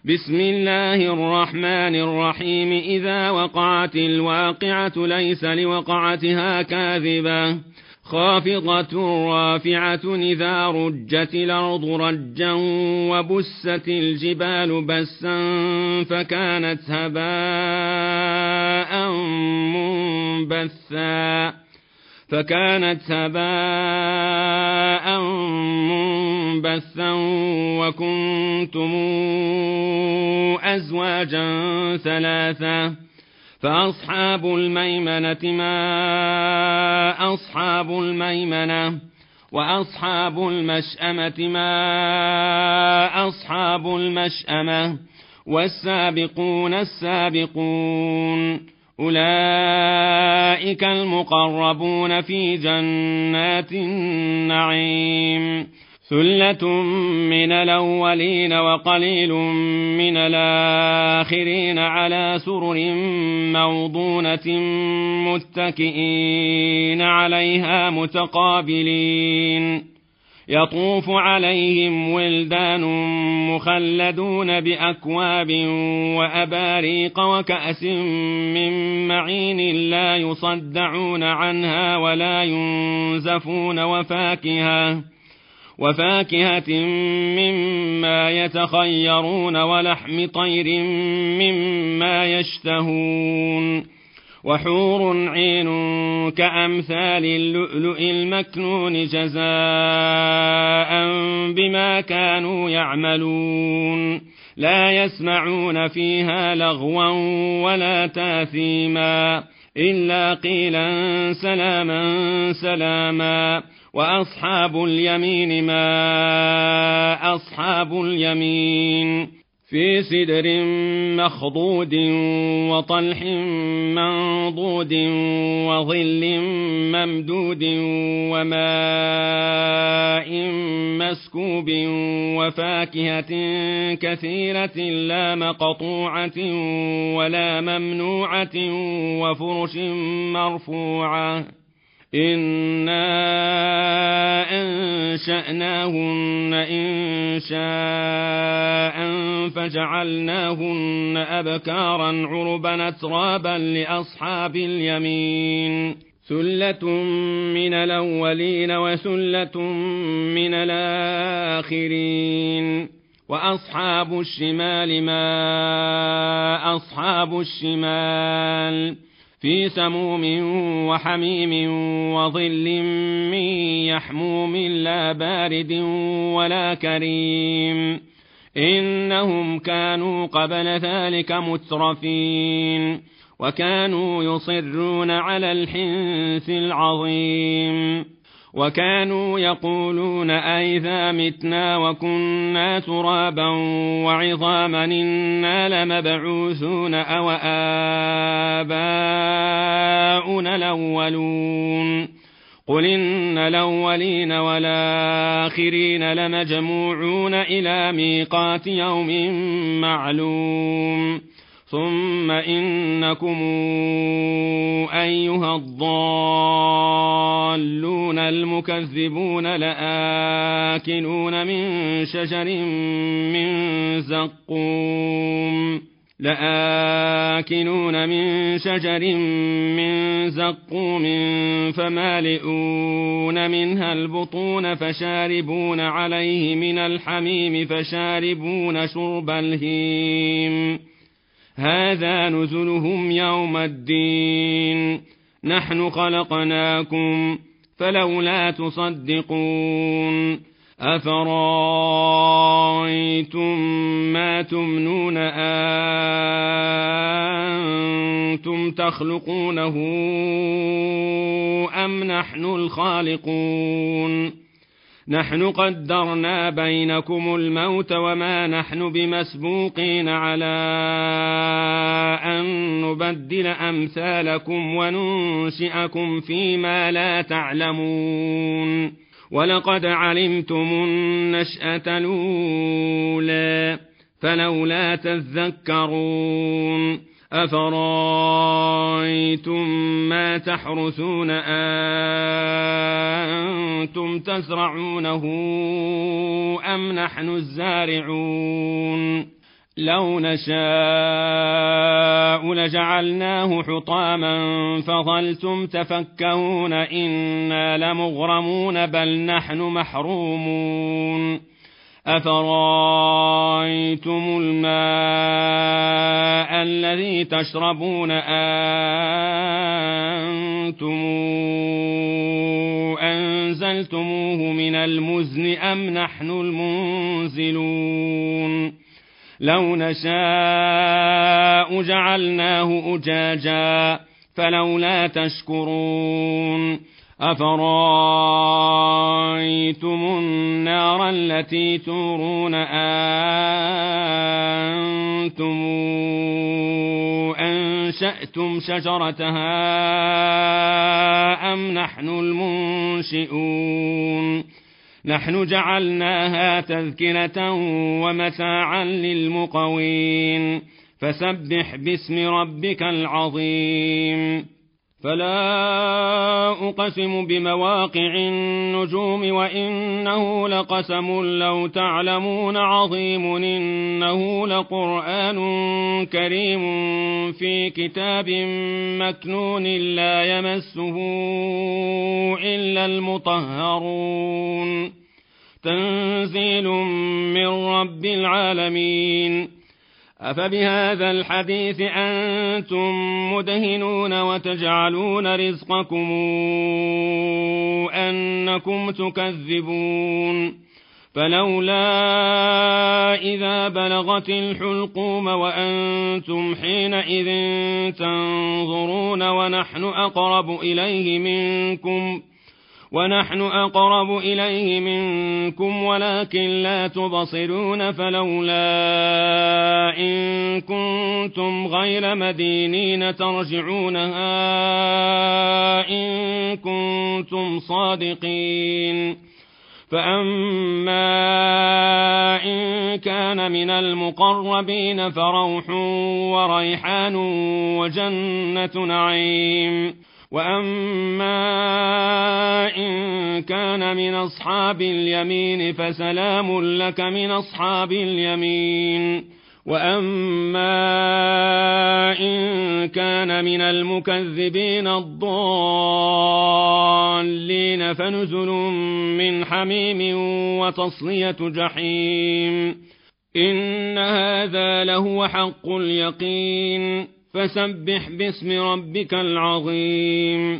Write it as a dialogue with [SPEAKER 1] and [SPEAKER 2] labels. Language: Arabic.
[SPEAKER 1] بسم الله الرحمن الرحيم. إذا وقعت الواقعة ليس لوقعتها كاذبة خافضة رافعة إذا رجت الأرض رجا وبست الجبال بسا فكانت هباء منبثا وكنتم أزواجا ثلاثة فأصحاب الميمنة ما أصحاب الميمنة وأصحاب المشأمة ما أصحاب المشأمة والسابقون السابقون أولئك المقربون في جنات النعيم ثلة من الأولين وقليل من الآخرين على سرر موضونة متكئين عليها متقابلين يطوف عليهم ولدان مخلدون بأكواب وأباريق وكأس من معين لا يصدعون عنها ولا ينزفون وفاكهة مما يتخيرون ولحم طير مما يشتهون وحور عين كأمثال اللؤلؤ المكنون جزاء بما كانوا يعملون لا يسمعون فيها لغوا ولا تاثيما إلا قيلا سلاما سلاما وأصحاب اليمين ما أصحاب اليمين في سدر مخضود وطلح منضود وظل ممدود وماء مسكوب وفاكهة كثيرة لا مقطوعة ولا ممنوعة وفرش مرفوعة إنا أنشأناهن إنشاء فجعلناهن أبكارا عربا أترابا لأصحاب اليمين ثلة من الأولين وثلة من الآخرين وأصحاب الشمال ما أصحاب الشمال في سموم وحميم وظل من يحموم لا بارد ولا كريم إنهم كانوا قبل ذلك مترفين وكانوا يصرون على الحنث العظيم وكانوا يقولون أئذا متنا وكنا ترابا وعظاما إنا لمبعوثون أو آباؤنا الأولون قل إن الأولين والآخرين لمجموعون إلى ميقات يوم معلوم ثم إنكم أيها الضالون المكذبون لآكلون من شجر من زقوم فمالئون منها البطون فشاربون عليه من الحميم فشاربون شرب الهيم هذا نزلهم يوم الدين نحن خلقناكم فلولا تصدقون أفرأيتم ما تمنون أنتم تخلقونه أم نحن الخالقون نحن قدرنا بينكم الموت وما نحن بمسبوقين على أن نبدل أمثالكم وننشئكم فيما لا تعلمون ولقد علمتم النشأة الأولى فلولا تذكرون أفرأيتم ما تحرثون أنتم تزرعونه أم نحن الزارعون لو نشاء لجعلناه حطاما فظلتم تفكهون إنا لمغرمون بل نحن محرومون أفرأيتم الماء الذي تشربون أنتم أنزلتموه من المزن أم نحن المنزلون لو نشاء جعلناه أجاجا فلولا تشكرون أفرأيتم النار التي تورون أنتم أنشأتم شجرتها أم نحن المنشئون نحن جعلناها تذكرة ومتاعا للمقوين فسبح باسم ربك العظيم فلا أقسم بمواقع النجوم وإنه لقسم لو تعلمون عظيم إنه لقرآن كريم في كتاب مكنون لا يمسه إلا المطهرون تنزيل من رب العالمين أفبهذا الحديث أنتم مدهنون وتجعلون رزقكم أنكم تكذبون فلولا إذا بلغت الحلقوم وأنتم حينئذ تنظرون ونحن أقرب إليه منكم ولكن لا تبصرون فلولا إن كنتم غير مدينين ترجعونها إن كنتم صادقين فأما إن كان من المقربين فروح وريحان وجنة نعيم وأما إن كان من أصحاب اليمين فسلام لك من أصحاب اليمين وأما إن كان من المكذبين الضالين فنزل من حميم وتصلية جحيم إن هذا لهو حق اليقين فسبح باسم ربك العظيم